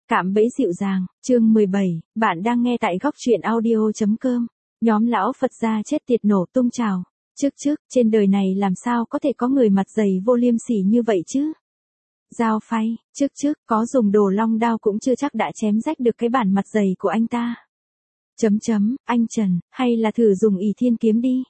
Cạm bẫy dịu dàng, chương 17, bạn đang nghe tại góc truyện audio.com. Nhóm lão Phật gia chết tiệt nổ tung trào. Trên đời này làm sao có thể có người mặt dày vô liêm sỉ như vậy chứ? Dao phay, có dùng đồ long đao cũng chưa chắc đã chém rách được cái bản mặt dày của anh ta. Anh Trần, hay là thử dùng ỷ thiên kiếm đi.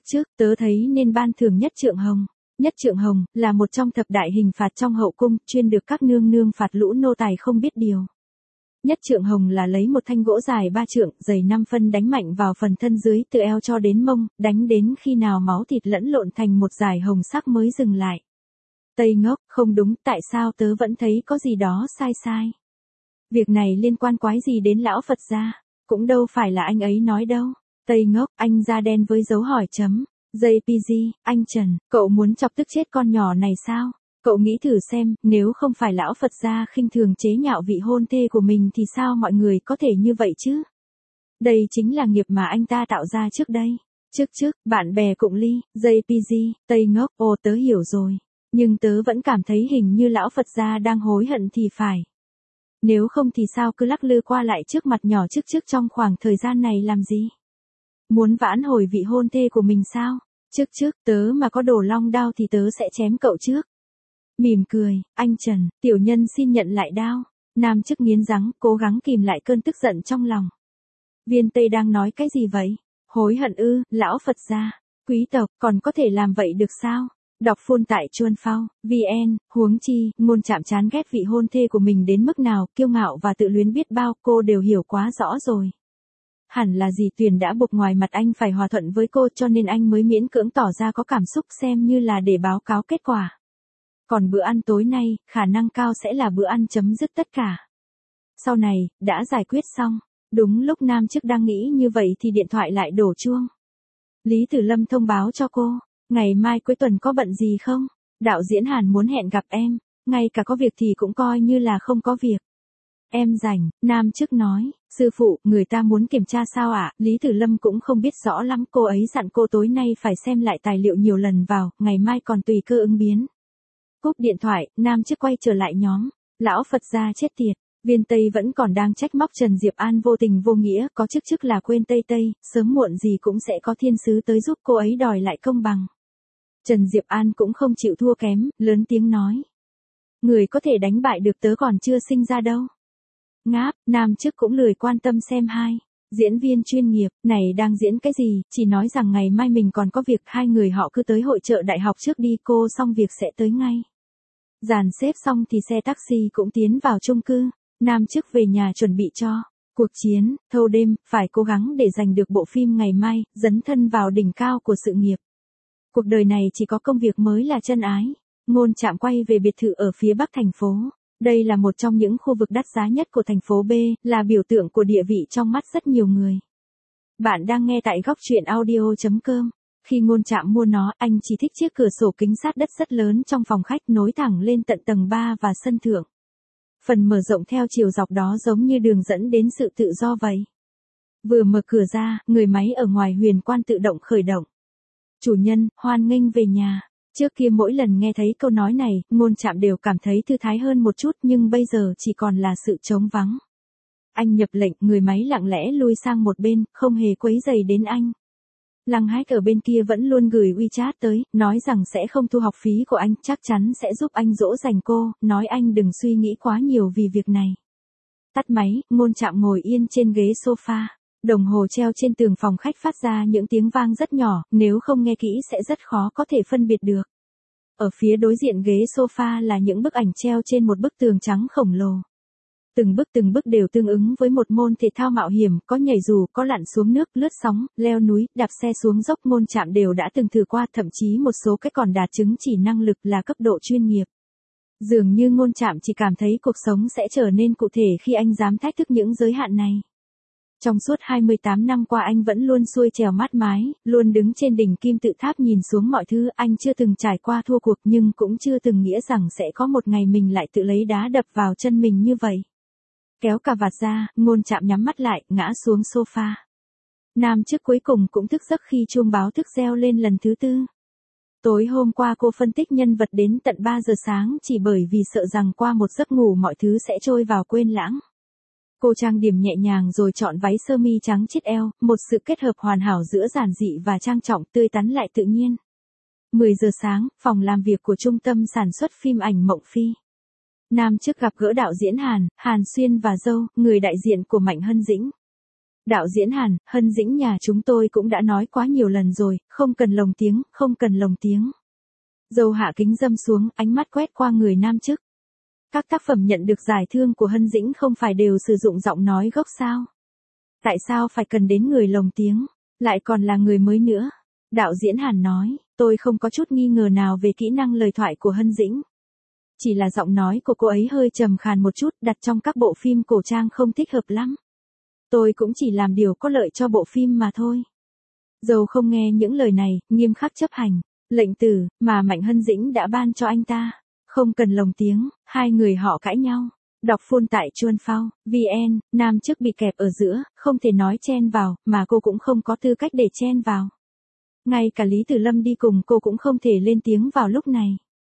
Tớ thấy nên ban thưởng nhất trượng hồng. Nhất trượng hồng, là một trong thập đại hình phạt trong hậu cung, chuyên được các nương nương phạt lũ nô tài không biết điều. Nhất trượng hồng là lấy một thanh gỗ dài 3 trượng, dày 5 phân đánh mạnh vào phần thân dưới từ eo cho đến mông, đánh đến khi nào máu thịt lẫn lộn thành một dải hồng sắc mới dừng lại. Tây ngốc, không đúng, tại sao tớ vẫn thấy có gì đó sai. Việc này liên quan quái gì đến lão Phật gia, cũng đâu phải là anh ấy nói đâu. Tây ngốc, anh da đen với dấu hỏi chấm. JPG, anh Trần, cậu muốn chọc tức chết con nhỏ này sao? Cậu nghĩ thử xem, nếu không phải lão Phật gia khinh thường chế nhạo vị hôn thê của mình thì sao mọi người có thể như vậy chứ? Đây chính là nghiệp mà anh ta tạo ra trước đây. Bạn bè cụng ly, JPG, Tây ngốc, ồ tớ hiểu rồi. Nhưng tớ vẫn cảm thấy hình như lão Phật gia đang hối hận thì phải. Nếu không thì sao cứ lắc lư qua lại trước mặt nhỏ trong khoảng thời gian này làm gì? Muốn vãn hồi vị hôn thê của mình sao? Tớ mà có đồ long đao thì tớ sẽ chém cậu trước. Mỉm cười, anh Trần, tiểu nhân xin nhận lại đao. Nam chức nghiến răng, cố gắng kìm lại cơn tức giận trong lòng. Viên Tây đang nói cái gì vậy? Hối hận ư, lão Phật gia, quý tộc, còn có thể làm vậy được sao? Đọc phun tại Chuan Phao, VN, huống chi, Ngôn Trạm chán ghét vị hôn thê của mình đến mức nào, kiêu ngạo và tự luyến biết bao, cô đều hiểu quá rõ rồi. Hẳn là dì Tuyền đã buộc ngoài mặt anh phải hòa thuận với cô cho nên anh mới miễn cưỡng tỏ ra có cảm xúc xem như là để báo cáo kết quả. Còn bữa ăn tối nay, khả năng cao sẽ là bữa ăn chấm dứt tất cả. Sau này, đã giải quyết xong. Đúng lúc Nam chức đang nghĩ như vậy thì điện thoại lại đổ chuông. Lý Tử Lâm thông báo cho cô, ngày mai cuối tuần có bận gì không? Đạo diễn Hàn muốn hẹn gặp em, ngay cả có việc thì cũng coi như là không có việc. Em rảnh, Nam chức nói, sư phụ, người ta muốn kiểm tra sao ạ? Lý Tử Lâm cũng không biết rõ lắm, cô ấy dặn cô tối nay phải xem lại tài liệu nhiều lần vào, ngày mai còn tùy cơ ứng biến. Cúp điện thoại, Nam chức quay trở lại nhóm, lão Phật gia chết tiệt, Viên Tây vẫn còn đang trách móc Trần Diệp An vô tình vô nghĩa, có chức là quên Tây, sớm muộn gì cũng sẽ có thiên sứ tới giúp cô ấy đòi lại công bằng. Trần Diệp An cũng không chịu thua kém, lớn tiếng nói. Người có thể đánh bại được tớ còn chưa sinh ra đâu. Ngáp, Nam chức cũng lười quan tâm xem hai. Diễn viên chuyên nghiệp, này đang diễn cái gì, chỉ nói rằng ngày mai mình còn có việc, hai người họ cứ tới hội chợ đại học trước đi, cô xong việc sẽ tới ngay. Dàn xếp xong thì xe taxi cũng tiến vào chung cư, Nam chức về nhà chuẩn bị cho cuộc chiến, thâu đêm, phải cố gắng để giành được bộ phim ngày mai, dấn thân vào đỉnh cao của sự nghiệp. Cuộc đời này chỉ có công việc mới là chân ái. Ngôn Trạm quay về biệt thự ở phía bắc thành phố. Đây là một trong những khu vực đắt giá nhất của thành phố B, là biểu tượng của địa vị trong mắt rất nhiều người. Bạn đang nghe tại góc truyện audio.com. Khi Ngôn Trạm mua nó, anh chỉ thích chiếc cửa sổ kính sát đất rất lớn trong phòng khách nối thẳng lên tận tầng 3 và sân thượng. Phần mở rộng theo chiều dọc đó giống như đường dẫn đến sự tự do vậy. Vừa mở cửa ra, người máy ở ngoài huyền quan tự động khởi động. Chủ nhân, hoan nghênh về nhà. Trước kia mỗi lần nghe thấy câu nói này, Ngôn Trạm đều cảm thấy thư thái hơn một chút nhưng bây giờ chỉ còn là sự trống vắng. Anh nhập lệnh, người máy lặng lẽ lui sang một bên, không hề quấy rầy đến anh. Lăng Hách ở bên kia vẫn luôn gửi WeChat tới, nói rằng sẽ không thu học phí của anh, chắc chắn sẽ giúp anh dỗ dành cô, nói anh đừng suy nghĩ quá nhiều vì việc này. Tắt máy, Ngôn Trạm ngồi yên trên ghế sofa. Đồng hồ treo trên tường phòng khách phát ra những tiếng vang rất nhỏ, nếu không nghe kỹ sẽ rất khó có thể phân biệt được. Ở phía đối diện ghế sofa là những bức ảnh treo trên một bức tường trắng khổng lồ. Từng bức đều tương ứng với một môn thể thao mạo hiểm, có nhảy dù, có lặn xuống nước, lướt sóng, leo núi, đạp xe xuống dốc. Ngôn Trạm đều đã từng thử qua, thậm chí một số cái còn đạt chứng chỉ năng lực là cấp độ chuyên nghiệp. Dường như Ngôn Trạm chỉ cảm thấy cuộc sống sẽ trở nên cụ thể khi anh dám thách thức những giới hạn này. Trong suốt 28 năm qua anh vẫn luôn xuôi trèo mát mái, luôn đứng trên đỉnh kim tự tháp nhìn xuống mọi thứ, anh chưa từng trải qua thua cuộc nhưng cũng chưa từng nghĩa rằng sẽ có một ngày mình lại tự lấy đá đập vào chân mình như vậy. Kéo cà vạt ra, Ngôn Trạm nhắm mắt lại, ngã xuống sofa. Nam chức cuối cùng cũng thức giấc khi chuông báo thức reo lên lần thứ 4. Tối hôm qua cô phân tích nhân vật đến tận 3 giờ sáng chỉ bởi vì sợ rằng qua một giấc ngủ mọi thứ sẽ trôi vào quên lãng. Cô trang điểm nhẹ nhàng rồi chọn váy sơ mi trắng chiết eo, một sự kết hợp hoàn hảo giữa giản dị và trang trọng, tươi tắn lại tự nhiên. 10 giờ sáng, phòng làm việc của trung tâm sản xuất phim ảnh Mộng Phi. Nam Chức gặp gỡ đạo diễn Hàn Xuyên và dâu, người đại diện của Mạnh Hân Dĩnh. Đạo diễn Hân Dĩnh nhà chúng tôi cũng đã nói quá nhiều lần rồi, không cần lồng tiếng, không cần lồng tiếng. Dâu hạ kính dâm xuống, ánh mắt quét qua người Nam Chức. Các tác phẩm nhận được giải thưởng của Hân Dĩnh không phải đều sử dụng giọng nói gốc sao? Tại sao phải cần đến người lồng tiếng, lại còn là người mới nữa? Đạo diễn Hàn nói, tôi không có chút nghi ngờ nào về kỹ năng lời thoại của Hân Dĩnh. Chỉ là giọng nói của cô ấy hơi trầm khàn một chút, đặt trong các bộ phim cổ trang không thích hợp lắm. Tôi cũng chỉ làm điều có lợi cho bộ phim mà thôi. Dầu không nghe những lời này, nghiêm khắc chấp hành lệnh tử mà Mạnh Hân Dĩnh đã ban cho anh ta. Không cần lồng tiếng, hai người họ cãi nhau. Đọc full tại Chuan Phao, VN, Nam Chức bị kẹp ở giữa, không thể nói chen vào, mà cô cũng không có tư cách để chen vào. Ngay cả Lý Tử Lâm đi cùng cô cũng không thể lên tiếng vào lúc này.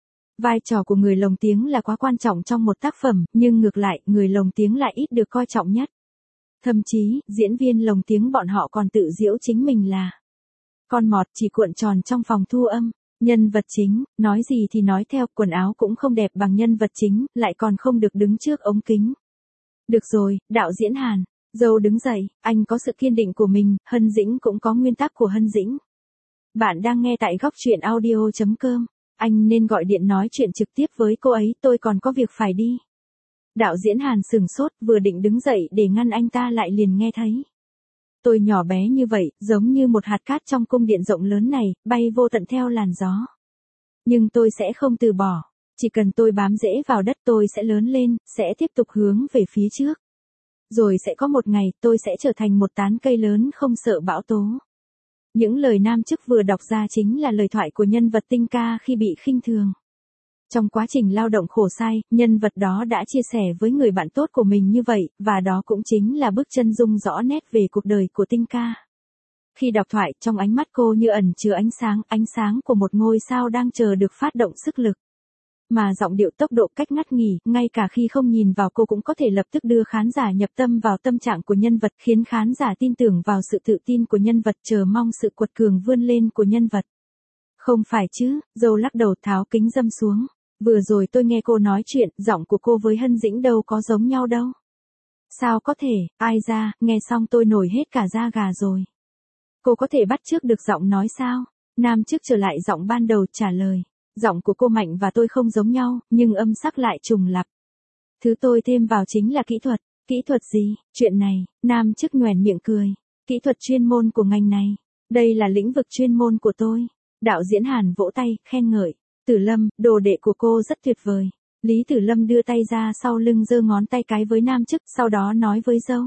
Vai trò của người lồng tiếng là quá quan trọng trong một tác phẩm, nhưng ngược lại, người lồng tiếng lại ít được coi trọng nhất. Thậm chí, diễn viên lồng tiếng bọn họ còn tự giễu chính mình là con mọt chỉ cuộn tròn trong phòng thu âm. Nhân vật chính, nói gì thì nói theo, quần áo cũng không đẹp bằng nhân vật chính, lại còn không được đứng trước ống kính. Được rồi, đạo diễn dâu đứng dậy, anh có sự kiên định của mình, Hân Dĩnh cũng có nguyên tắc của Hân Dĩnh. Bạn đang nghe tại góc truyện audio.com. Anh nên gọi điện nói chuyện trực tiếp với cô ấy, tôi còn có việc phải đi. Đạo diễn sửng sốt, vừa định đứng dậy để ngăn anh ta lại liền nghe thấy. Tôi nhỏ bé như vậy, giống như một hạt cát trong cung điện rộng lớn này, bay vô tận theo làn gió. Nhưng tôi sẽ không từ bỏ. Chỉ cần tôi bám rễ vào đất tôi sẽ lớn lên, sẽ tiếp tục hướng về phía trước. Rồi sẽ có một ngày tôi sẽ trở thành một tán cây lớn không sợ bão tố. Những lời Nam Chức vừa đọc ra chính là lời thoại của nhân vật Tinh Ca khi bị khinh thường. Trong quá trình lao động khổ sai, nhân vật đó đã chia sẻ với người bạn tốt của mình như vậy, và đó cũng chính là bức chân dung rõ nét về cuộc đời của Tinh Ca. Khi đọc thoại, trong ánh mắt cô như ẩn chứa ánh sáng của một ngôi sao đang chờ được phát động sức lực. Mà giọng điệu tốc độ cách ngắt nghỉ, ngay cả khi không nhìn vào cô cũng có thể lập tức đưa khán giả nhập tâm vào tâm trạng của nhân vật, khiến khán giả tin tưởng vào sự tự tin của nhân vật, chờ mong sự quật cường vươn lên của nhân vật. Không phải chứ, dâu lắc đầu tháo kính dâm xuống. Vừa rồi tôi nghe cô nói chuyện, giọng của cô với Hân Dĩnh đâu có giống nhau đâu. Sao có thể, ai ra, nghe xong tôi nổi hết cả da gà rồi. Cô có thể bắt chước được giọng nói sao? Nam Chức trở lại giọng ban đầu trả lời. Giọng của cô Mạnh và tôi không giống nhau, nhưng âm sắc lại trùng lặp. Thứ tôi thêm vào chính là kỹ thuật. Kỹ thuật gì? Chuyện này, Nam Chức nhoẻn miệng cười. Kỹ thuật chuyên môn của ngành này. Đây là lĩnh vực chuyên môn của tôi. Đạo diễn vỗ tay, khen ngợi. Tử Lâm, đồ đệ của cô rất tuyệt vời. Lý Tử Lâm đưa tay ra sau lưng giơ ngón tay cái với Nam Chức, sau đó nói với dâu.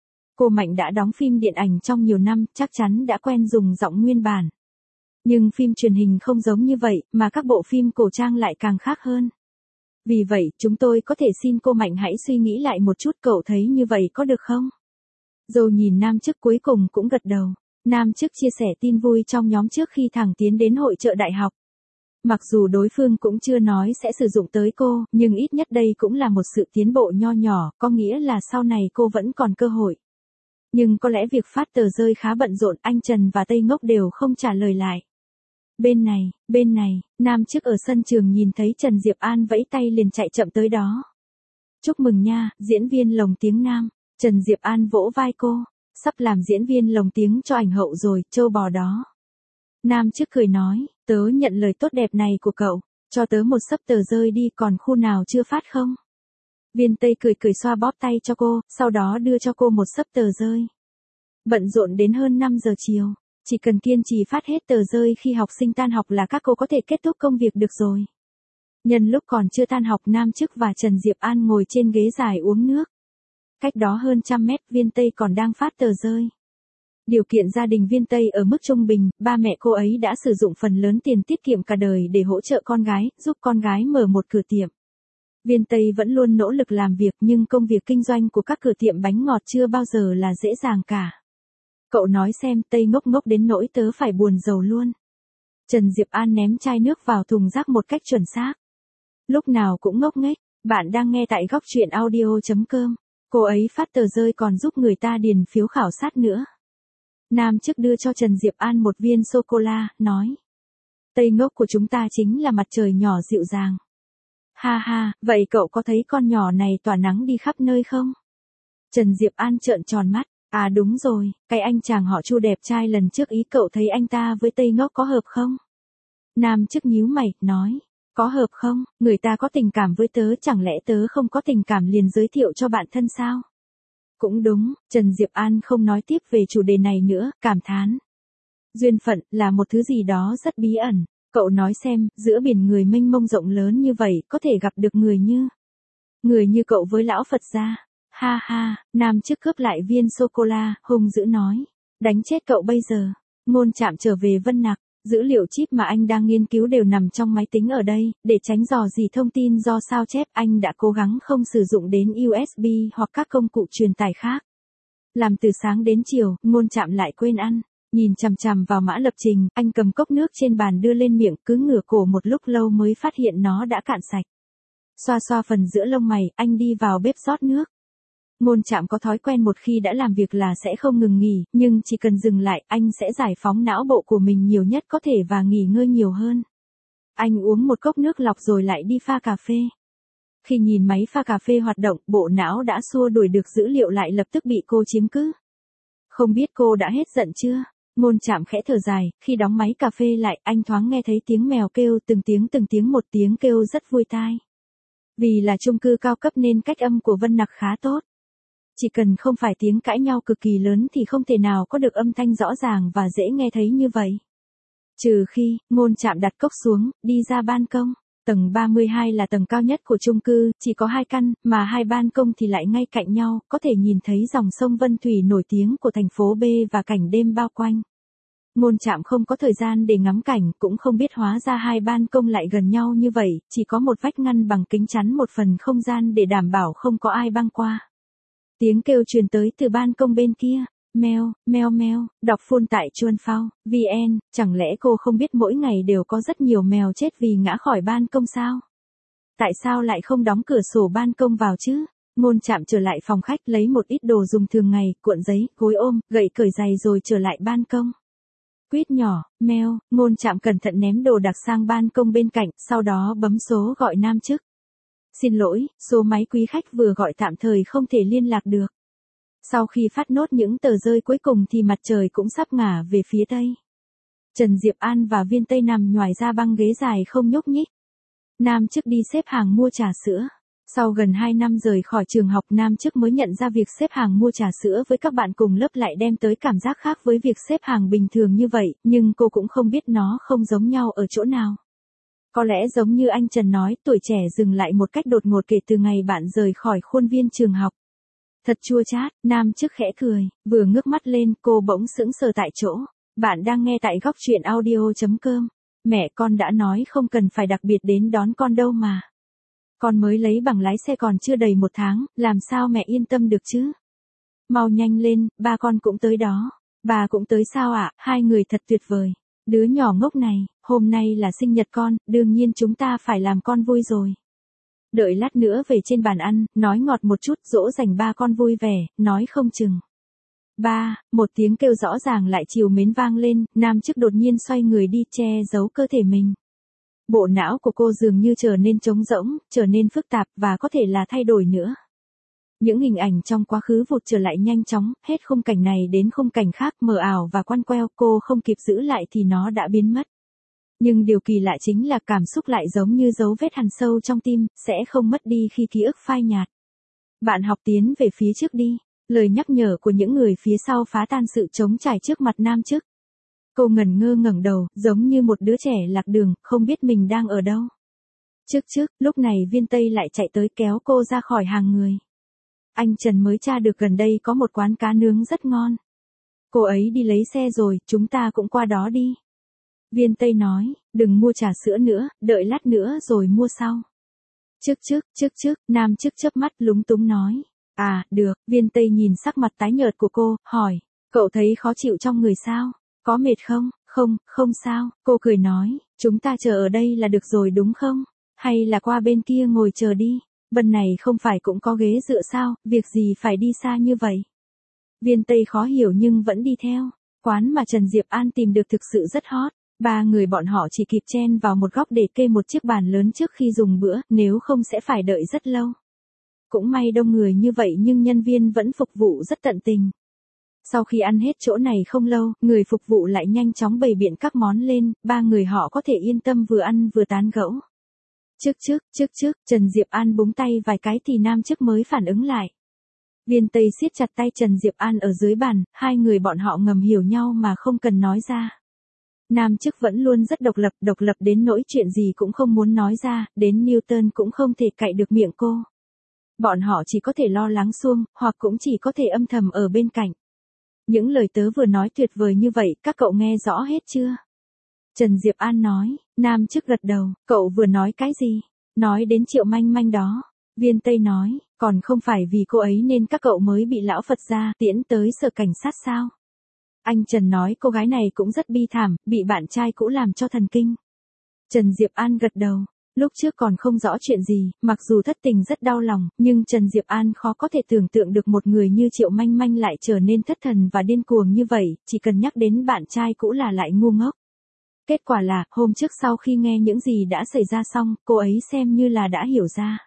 Cô Mạnh đã đóng phim điện ảnh trong nhiều năm, chắc chắn đã quen dùng giọng nguyên bản. Nhưng phim truyền hình không giống như vậy, mà các bộ phim cổ trang lại càng khác hơn. Vì vậy, chúng tôi có thể xin cô Mạnh hãy suy nghĩ lại một chút, cậu thấy như vậy có được không? Dâu nhìn Nam Chức cuối cùng cũng gật đầu. Nam Chức chia sẻ tin vui trong nhóm trước khi thẳng tiến đến hội chợ đại học. Mặc dù đối phương cũng chưa nói sẽ sử dụng tới cô, nhưng ít nhất đây cũng là một sự tiến bộ nho nhỏ, có nghĩa là sau này cô vẫn còn cơ hội. Nhưng có lẽ việc phát tờ rơi khá bận rộn, anh Trần và Tây Ngốc đều không trả lời lại. Bên này, Nam Chức ở sân trường nhìn thấy Trần Diệp An vẫy tay liền chạy chậm tới đó. Chúc mừng nha, diễn viên lồng tiếng nam. Trần Diệp An vỗ vai cô, sắp làm diễn viên lồng tiếng cho ảnh hậu rồi, trâu bò đó. Nam Chức cười nói, tớ nhận lời tốt đẹp này của cậu, cho tớ một xấp tờ rơi đi, còn khu nào chưa phát không? Viên Tây cười xoa bóp tay cho cô, sau đó đưa cho cô một xấp tờ rơi. Bận rộn đến hơn 5 giờ chiều, chỉ cần kiên trì phát hết tờ rơi khi học sinh tan học là các cô có thể kết thúc công việc được rồi. Nhân lúc còn chưa tan học, Nam Chức và Trần Diệp An ngồi trên ghế dài uống nước. Cách đó hơn 100 mét, Viên Tây còn đang phát tờ rơi. Điều kiện gia đình Viên Tây ở mức trung bình, ba mẹ cô ấy đã sử dụng phần lớn tiền tiết kiệm cả đời để hỗ trợ con gái, giúp con gái mở một cửa tiệm. Viên Tây vẫn luôn nỗ lực làm việc, nhưng công việc kinh doanh của các cửa tiệm bánh ngọt chưa bao giờ là dễ dàng cả. Cậu nói xem, Tây ngốc đến nỗi tớ phải buồn rầu luôn. Trần Diệp An ném chai nước vào thùng rác một cách chuẩn xác. Lúc nào cũng ngốc nghếch. Bạn đang nghe tại góc truyện audio.com. Cô ấy phát tờ rơi còn giúp người ta điền phiếu khảo sát nữa. Nam chức đưa cho Trần Diệp An một viên sô-cô-la, nói. Tây ngốc của chúng ta chính là mặt trời nhỏ dịu dàng. Ha ha, vậy cậu có thấy con nhỏ này tỏa nắng đi khắp nơi không? Trần Diệp An trợn tròn mắt. À đúng rồi, cái anh chàng họ Chu đẹp trai lần trước ý cậu thấy anh ta với Tây ngốc có hợp không? Nam chức nhíu mày, nói. Có hợp không, người ta có tình cảm với tớ chẳng lẽ tớ không có tình cảm liền giới thiệu cho bạn thân sao? Cũng đúng, Trần Diệp An không nói tiếp về chủ đề này nữa, cảm thán. Duyên phận là một thứ gì đó rất bí ẩn, cậu nói xem, giữa biển người mênh mông rộng lớn như vậy có thể gặp được người như cậu với lão Phật gia. Ha ha, Nam chức cướp lại viên sô-cô-la, hung dữ nói. Đánh chết cậu bây giờ. Ngôn Trạm trở về Vân Nặc. Dữ liệu chip mà anh đang nghiên cứu đều nằm trong máy tính ở đây, để tránh dò dỉ thông tin do sao chép anh đã cố gắng không sử dụng đến USB hoặc các công cụ truyền tải khác. Làm từ sáng đến chiều, Ngôn Trạm lại quên ăn. Nhìn chằm chằm vào mã lập trình, anh cầm cốc nước trên bàn đưa lên miệng cứ ngửa cổ một lúc lâu mới phát hiện nó đã cạn sạch. Xoa xoa phần giữa lông mày, anh đi vào bếp rót nước. Ngôn Trạm có thói quen một khi đã làm việc là sẽ không ngừng nghỉ, nhưng chỉ cần dừng lại, anh sẽ giải phóng não bộ của mình nhiều nhất có thể và nghỉ ngơi nhiều hơn. Anh uống một cốc nước lọc rồi lại đi pha cà phê. Khi nhìn máy pha cà phê hoạt động, bộ não đã xua đuổi được dữ liệu lại lập tức bị cô chiếm cứ. Không biết cô đã hết giận chưa? Ngôn Trạm khẽ thở dài, khi đóng máy cà phê lại, anh thoáng nghe thấy tiếng mèo kêu từng tiếng một tiếng kêu rất vui tai. Vì là chung cư cao cấp nên cách âm của Vân Nặc khá tốt. Chỉ cần không phải tiếng cãi nhau cực kỳ lớn thì không thể nào có được âm thanh rõ ràng và dễ nghe thấy như vậy. Trừ khi, Ngôn Trạm đặt cốc xuống, đi ra ban công. Tầng 32 là tầng cao nhất của chung cư, chỉ có 2 căn, mà 2 ban công thì lại ngay cạnh nhau, có thể nhìn thấy dòng sông Vân Thủy nổi tiếng của thành phố B và cảnh đêm bao quanh. Ngôn Trạm không có thời gian để ngắm cảnh, cũng không biết hóa ra 2 ban công lại gần nhau như vậy, chỉ có một vách ngăn bằng kính chắn một phần không gian để đảm bảo không có ai băng qua. Tiếng kêu truyền tới từ ban công bên kia. Meo, meo meo, đọc phun tại Chuan Phao, VN, chẳng lẽ cô không biết mỗi ngày đều có rất nhiều mèo chết vì ngã khỏi ban công sao? Tại sao lại không đóng cửa sổ ban công vào chứ? Ngôn Trạm trở lại phòng khách lấy một ít đồ dùng thường ngày, cuộn giấy, gối ôm, gậy cởi giày rồi trở lại ban công. Quýt nhỏ, meo, Ngôn Trạm cẩn thận ném đồ đạc sang ban công bên cạnh, sau đó bấm số gọi Nam chức. Xin lỗi, số máy quý khách vừa gọi tạm thời không thể liên lạc được. Sau khi phát nốt những tờ rơi cuối cùng thì mặt trời cũng sắp ngả về phía tây. Trần Diệp An và Viên Tây nằm nhoài ra băng ghế dài không nhúc nhích. Nam chức đi xếp hàng mua trà sữa. Sau gần 2 năm rời khỏi trường học, Nam chức mới nhận ra việc xếp hàng mua trà sữa với các bạn cùng lớp lại đem tới cảm giác khác với việc xếp hàng bình thường như vậy, nhưng cô cũng không biết nó không giống nhau ở chỗ nào. Có lẽ giống như anh Trần nói, tuổi trẻ dừng lại một cách đột ngột kể từ ngày bạn rời khỏi khuôn viên trường học. Thật chua chát, Nam chức khẽ cười, vừa ngước mắt lên, cô bỗng sững sờ tại chỗ. Bạn đang nghe tại góc truyện audio.com. Mẹ con đã nói không cần phải đặc biệt đến đón con đâu mà. Con mới lấy bằng lái xe còn chưa đầy 1 tháng, làm sao mẹ yên tâm được chứ? Mau nhanh lên, ba con cũng tới đó. Bà cũng tới sao ạ? Hai người thật tuyệt vời. Đứa nhỏ ngốc này, hôm nay là sinh nhật con, đương nhiên chúng ta phải làm con vui rồi. Đợi lát nữa về trên bàn ăn, nói ngọt một chút, dỗ dành ba con vui vẻ, nói không chừng. Ba, một tiếng kêu rõ ràng lại trìu mến vang lên, Nam chức đột nhiên xoay người đi che giấu cơ thể mình. Bộ não của cô dường như trở nên trống rỗng, trở nên phức tạp và có thể là thay đổi nữa. Những hình ảnh trong quá khứ vụt trở lại nhanh chóng, hết khung cảnh này đến khung cảnh khác mờ ảo và quăn queo, cô không kịp giữ lại thì nó đã biến mất. Nhưng điều kỳ lạ chính là cảm xúc lại giống như dấu vết hằn sâu trong tim, sẽ không mất đi khi ký ức phai nhạt. Bạn học tiến về phía trước đi. Lời nhắc nhở của những người phía sau phá tan sự trống trải trước mặt Nam chức. Cô ngẩn ngơ ngẩng đầu, giống như một đứa trẻ lạc đường, không biết mình đang ở đâu. Trước, lúc này Viên Tây lại chạy tới kéo cô ra khỏi hàng người. Anh Trần mới tra được gần đây có một quán cá nướng rất ngon. Cô ấy đi lấy xe rồi, chúng ta cũng qua đó đi. Viên Tây nói, đừng mua trà sữa nữa, đợi lát nữa rồi mua sau. Trước, Nam chức chớp mắt lúng túng nói. À, được, Viên Tây nhìn sắc mặt tái nhợt của cô, hỏi, cậu thấy khó chịu trong người sao? Có mệt không? Không sao, cô cười nói, chúng ta chờ ở đây là được rồi đúng không? Hay là qua bên kia ngồi chờ đi? Bên này không phải cũng có ghế dựa sao, việc gì phải đi xa như vậy? Viên Tây khó hiểu nhưng vẫn đi theo. Quán mà Trần Diệp An tìm được thực sự rất hot. Ba người bọn họ chỉ kịp chen vào một góc để kê một chiếc bàn lớn trước khi dùng bữa, nếu không sẽ phải đợi rất lâu. Cũng may đông người như vậy nhưng nhân viên vẫn phục vụ rất tận tình. Sau khi ăn hết chỗ này không lâu, người phục vụ lại nhanh chóng bày biện các món lên, ba người họ có thể yên tâm vừa ăn vừa tán gẫu. Trước, Trần Diệp An búng tay vài cái thì nam chức mới phản ứng lại. Viên Tây siết chặt tay Trần Diệp An ở dưới bàn, hai người bọn họ ngầm hiểu nhau mà không cần nói ra. Nam chức vẫn luôn rất độc lập đến nỗi chuyện gì cũng không muốn nói ra, đến Newton cũng không thể cạy được miệng cô. Bọn họ chỉ có thể lo lắng suông, hoặc cũng chỉ có thể âm thầm ở bên cạnh. Những lời tớ vừa nói tuyệt vời như vậy, các cậu nghe rõ hết chưa? Trần Diệp An nói, nam chức gật đầu, cậu vừa nói cái gì? Nói đến Triệu Manh Manh đó. Viên Tây nói, còn không phải vì cô ấy nên các cậu mới bị lão Phật gia tiễn tới sở cảnh sát sao? Anh Trần nói cô gái này cũng rất bi thảm, bị bạn trai cũ làm cho thần kinh. Trần Diệp An gật đầu, lúc trước còn không rõ chuyện gì, mặc dù thất tình rất đau lòng, nhưng Trần Diệp An khó có thể tưởng tượng được một người như Triệu Manh Manh lại trở nên thất thần và điên cuồng như vậy, chỉ cần nhắc đến bạn trai cũ là lại ngu ngốc. Kết quả là, hôm trước sau khi nghe những gì đã xảy ra xong, cô ấy xem như là đã hiểu ra.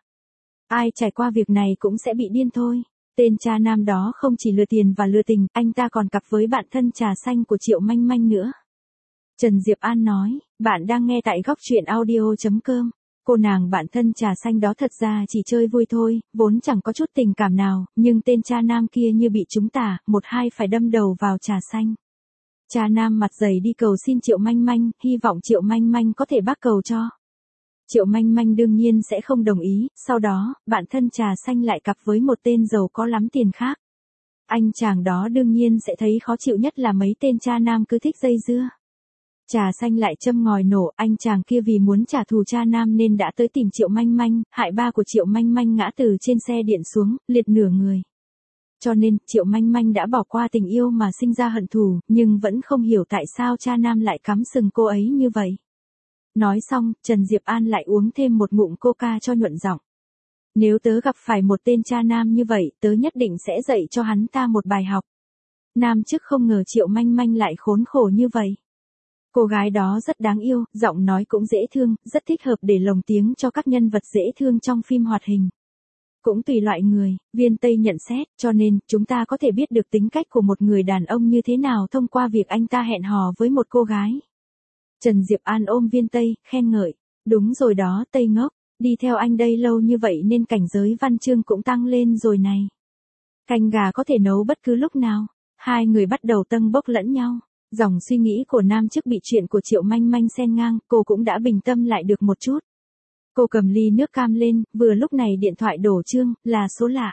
Ai trải qua việc này cũng sẽ bị điên thôi. Tên cha nam đó không chỉ lừa tiền và lừa tình, anh ta còn cặp với bạn thân trà xanh của Triệu Manh Manh nữa. Trần Diệp An nói, bạn đang nghe tại góc truyện audio.com. Cô nàng bạn thân trà xanh đó thật ra chỉ chơi vui thôi, vốn chẳng có chút tình cảm nào, nhưng tên cha nam kia như bị trúng tà, một hai phải đâm đầu vào trà xanh. Cha nam mặt dày đi cầu xin Triệu Manh Manh, hy vọng Triệu Manh Manh có thể bác cầu cho. Triệu Manh Manh đương nhiên sẽ không đồng ý, sau đó, bạn thân trà xanh lại cặp với một tên giàu có lắm tiền khác. Anh chàng đó đương nhiên sẽ thấy khó chịu nhất là mấy tên cha nam cứ thích dây dưa. Trà xanh lại châm ngòi nổ, anh chàng kia vì muốn trả thù cha nam nên đã tới tìm Triệu Manh Manh, hại ba của Triệu Manh Manh ngã từ trên xe điện xuống, liệt nửa người. Cho nên, Triệu Manh Manh đã bỏ qua tình yêu mà sinh ra hận thù, nhưng vẫn không hiểu tại sao cha nam lại cắm sừng cô ấy như vậy. Nói xong, Trần Diệp An lại uống thêm một ngụm coca cho nhuận giọng. Nếu tớ gặp phải một tên cha nam như vậy, tớ nhất định sẽ dạy cho hắn ta một bài học. Nam chức không ngờ Triệu Manh Manh lại khốn khổ như vậy. Cô gái đó rất đáng yêu, giọng nói cũng dễ thương, rất thích hợp để lồng tiếng cho các nhân vật dễ thương trong phim hoạt hình. Cũng tùy loại người, Viên Tây nhận xét, cho nên, chúng ta có thể biết được tính cách của một người đàn ông như thế nào thông qua việc anh ta hẹn hò với một cô gái. Trần Diệp An ôm Viên Tây, khen ngợi. Đúng rồi đó, Tây ngốc, đi theo anh đây lâu như vậy nên cảnh giới văn chương cũng tăng lên rồi này. Canh gà có thể nấu bất cứ lúc nào. Hai người bắt đầu tâng bốc lẫn nhau. Dòng suy nghĩ của nam chức bị chuyện của Triệu Manh Manh xen ngang, cô cũng đã bình tâm lại được một chút. Cô cầm ly nước cam lên, vừa lúc này điện thoại đổ chuông, là số lạ.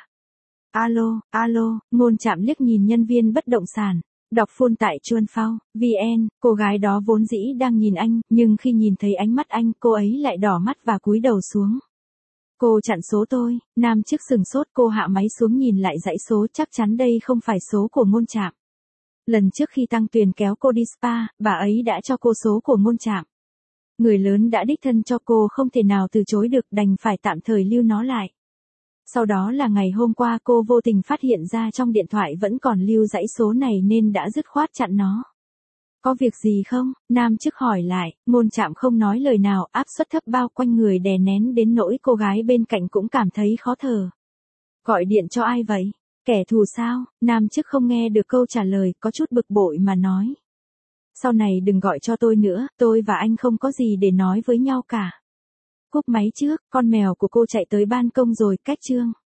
Alo, Ngôn Trạm liếc nhìn nhân viên bất động sản. Đọc full tại Chuan Phao, VN, cô gái đó vốn dĩ đang nhìn anh, nhưng khi nhìn thấy ánh mắt anh, cô ấy lại đỏ mắt và cúi đầu xuống. Cô chặn số tôi, nam chức sừng sốt, cô hạ máy xuống nhìn lại dãy số, chắc chắn đây không phải số của Ngôn Trạm. Lần trước khi Tăng Tuyền kéo cô đi spa, bà ấy đã cho cô số của Ngôn Trạm. Người lớn đã đích thân cho cô không thể nào từ chối được, đành phải tạm thời lưu nó lại. Sau đó là ngày hôm qua cô vô tình phát hiện ra trong điện thoại vẫn còn lưu dãy số này nên đã dứt khoát chặn nó. Có việc gì không? Nam chức hỏi lại, Ngôn Trạm không nói lời nào, áp suất thấp bao quanh người đè nén đến nỗi cô gái bên cạnh cũng cảm thấy khó thở. Gọi điện cho ai vậy? Kẻ thù sao? Nam chức không nghe được câu trả lời, có chút bực bội mà nói. Sau này đừng gọi cho tôi nữa, tôi và anh không có gì để nói với nhau cả. Cúp máy trước, con mèo của cô chạy tới ban công rồi, cách chương.